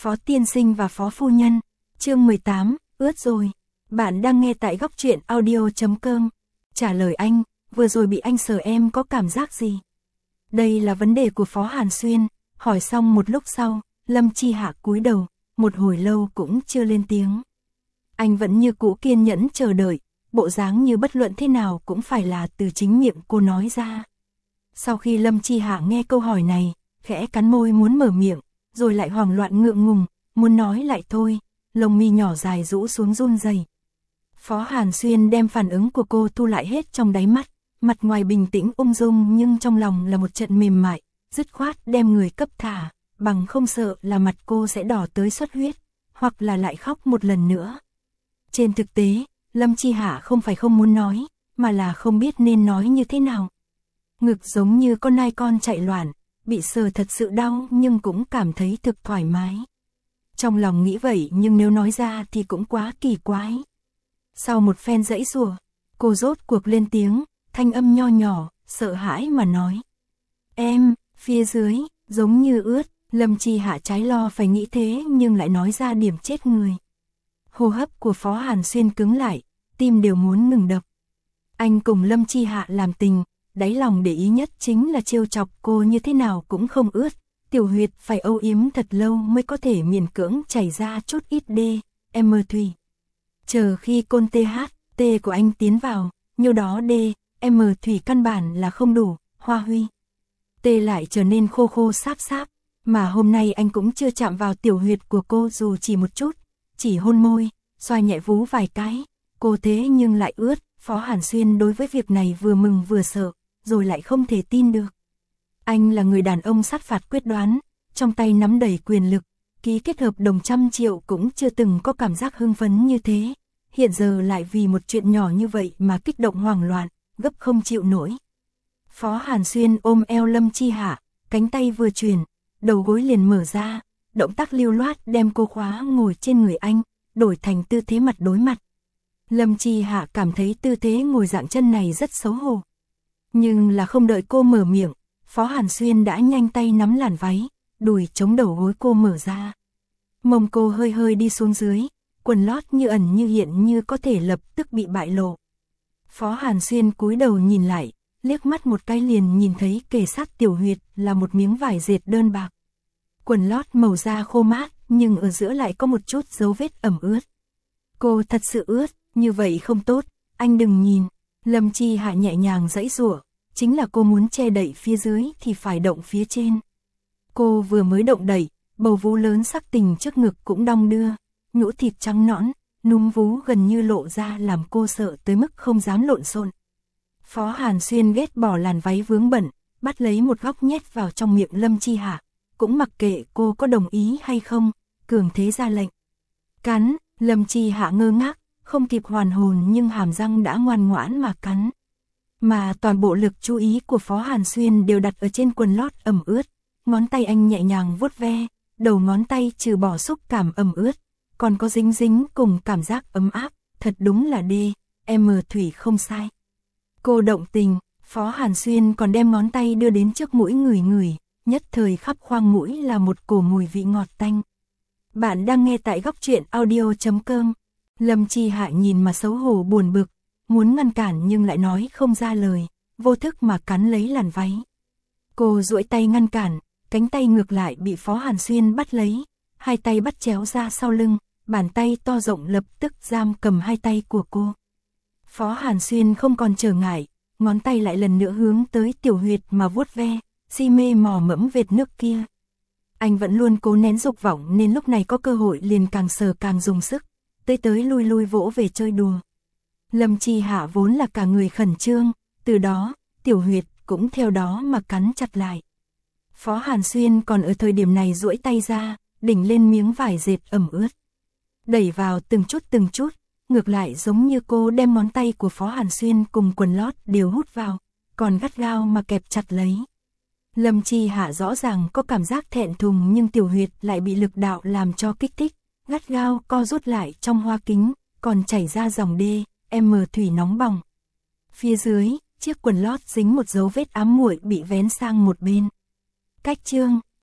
Phó tiên sinh và phó phu nhân. Chương 18, ướt rồi. Bạn đang nghe tại góc truyện audio.com. Trả lời anh, vừa rồi bị anh sờ em có cảm giác gì? Đây là vấn đề của Phó Hàn Xuyên. Hỏi xong một lúc sau, Lâm Chi Hạ cúi đầu, một hồi lâu cũng chưa lên tiếng. Anh vẫn như cũ kiên nhẫn chờ đợi, bộ dáng như bất luận thế nào cũng phải là từ chính miệng cô nói ra. Sau khi Lâm Chi Hạ nghe câu hỏi này, khẽ cắn môi muốn mở miệng, rồi lại hoảng loạn ngượng ngùng, muốn nói lại thôi, lông mi nhỏ dài rũ xuống run rẩy. Phó Hàn Xuyên đem phản ứng của cô thu lại hết trong đáy mắt, mặt ngoài bình tĩnh ung dung nhưng trong lòng là một trận mềm mại, dứt khoát đem người cấp thả, bằng không sợ là mặt cô sẽ đỏ tới xuất huyết, hoặc là lại khóc một lần nữa. Trên thực tế, Lâm Chi Hạ không phải không muốn nói, mà là không biết nên nói như thế nào. Ngực giống như con nai con chạy loạn, bị sờ thật sự đau nhưng cũng cảm thấy thực thoải mái. Trong lòng nghĩ vậy nhưng nếu nói ra thì cũng quá kỳ quái. Sau một phen giãy giụa, cô rốt cuộc lên tiếng, thanh âm nho nhỏ, sợ hãi mà nói. Em, phía dưới, giống như ướt. Lâm Chi Hạ trái lo phải nghĩ thế nhưng lại nói ra điểm chết người. Hô hấp của Phó Hàn Xuyên cứng lại, tim đều muốn ngừng đập. Anh cùng Lâm Chi Hạ làm tình, đáy lòng để ý nhất chính là trêu chọc cô như thế nào cũng không ướt, tiểu huyệt phải âu yếm thật lâu mới có thể miễn cưỡng chảy ra chút ít D.M. thủy. Chờ khi côn TH, T của anh tiến vào, nhiêu đó D.M. thủy căn bản là không đủ, Hoa Huy. T lại trở nên khô khô sáp sáp, mà hôm nay anh cũng chưa chạm vào tiểu huyệt của cô dù chỉ một chút, chỉ hôn môi, xoa nhẹ vú vài cái, cô thế nhưng lại ướt. Phó Hàn Xuyên đối với việc này vừa mừng vừa sợ, rồi lại không thể tin được. Anh là người đàn ông sát phạt quyết đoán, trong tay nắm đầy quyền lực, ký kết hợp đồng 100 triệu cũng chưa từng có cảm giác hưng phấn như thế. Hiện giờ lại vì một chuyện nhỏ như vậy mà kích động hoảng loạn, gấp không chịu nổi. Phó Hàn Xuyên ôm eo Lâm Chi Hạ, cánh tay vừa chuyển, đầu gối liền mở ra, động tác lưu loát đem cô khóa ngồi trên người anh, đổi thành tư thế mặt đối mặt. Lâm Chi Hạ cảm thấy tư thế ngồi dạng chân này rất xấu hổ. Nhưng là không đợi cô mở miệng, Phó Hàn Xuyên đã nhanh tay nắm làn váy, đùi chống đầu gối cô mở ra. Mông cô hơi hơi đi xuống dưới, quần lót như ẩn như hiện như có thể lập tức bị bại lộ. Phó Hàn Xuyên cúi đầu nhìn lại, liếc mắt một cái liền nhìn thấy kề sát tiểu huyệt là một miếng vải dệt đơn bạc. Quần lót màu da khô mát, nhưng ở giữa lại có một chút dấu vết ẩm ướt. Cô thật sự ướt, như vậy không tốt, anh đừng nhìn. Lâm Chi Hạ nhẹ nhàng giãy giụa, chính là cô muốn che đậy phía dưới thì phải động phía trên. Cô vừa mới động đậy, bầu vú lớn sắc tình trước ngực cũng đong đưa, nhũ thịt trắng nõn, núm vú gần như lộ ra làm cô sợ tới mức không dám lộn xộn. Phó Hàn Xuyên ghét bỏ làn váy vướng bẩn, bắt lấy một góc nhét vào trong miệng Lâm Chi Hạ, cũng mặc kệ cô có đồng ý hay không, cường thế ra lệnh. Cắn. Lâm Chi Hạ ngơ ngác, không kịp hoàn hồn nhưng hàm răng đã ngoan ngoãn mà cắn. Mà toàn bộ lực chú ý của Phó Hàn Xuyên đều đặt ở trên quần lót ẩm ướt, ngón tay anh nhẹ nhàng vuốt ve, đầu ngón tay trừ bỏ xúc cảm ẩm ướt, còn có dính dính cùng cảm giác ấm áp, thật đúng là D.M. thủy không sai. Cô động tình, Phó Hàn Xuyên còn đem ngón tay đưa đến trước mũi ngửi, nhất thời khắp khoang mũi là một cổ mùi vị ngọt tanh. Bạn đang nghe tại góc truyện audio.com. Lâm Chi Hạ nhìn mà xấu hổ buồn bực, muốn ngăn cản nhưng lại nói không ra lời, vô thức mà cắn lấy làn váy. Cô duỗi tay ngăn cản, cánh tay ngược lại bị Phó Hàn Xuyên bắt lấy, hai tay bắt chéo ra sau lưng, bàn tay to rộng lập tức giam cầm hai tay của cô. Phó Hàn Xuyên không còn trở ngại, ngón tay lại lần nữa hướng tới tiểu huyệt mà vuốt ve, si mê mò mẫm vệt nước kia. Anh vẫn luôn cố nén dục vọng nên lúc này có cơ hội liền càng sờ càng dùng sức, tới lui lui vỗ về chơi đùa. Lâm Chi Hạ vốn là cả người khẩn trương, từ đó, tiểu huyệt cũng theo đó mà cắn chặt lại. Phó Hàn Xuyên còn ở thời điểm này duỗi tay ra, đỉnh lên miếng vải dệt ẩm ướt. Đẩy vào từng chút, ngược lại giống như cô đem ngón tay của Phó Hàn Xuyên cùng quần lót đều hút vào, còn gắt gao mà kẹp chặt lấy. Lâm Chi Hạ rõ ràng có cảm giác thẹn thùng nhưng tiểu huyệt lại bị lực đạo làm cho kích thích, gắt gao co rút lại trong hoa kính, còn chảy ra dòng D.M. thủy nóng bỏng. Phía dưới, chiếc quần lót dính một dấu vết ám muội bị vén sang một bên. Cách chương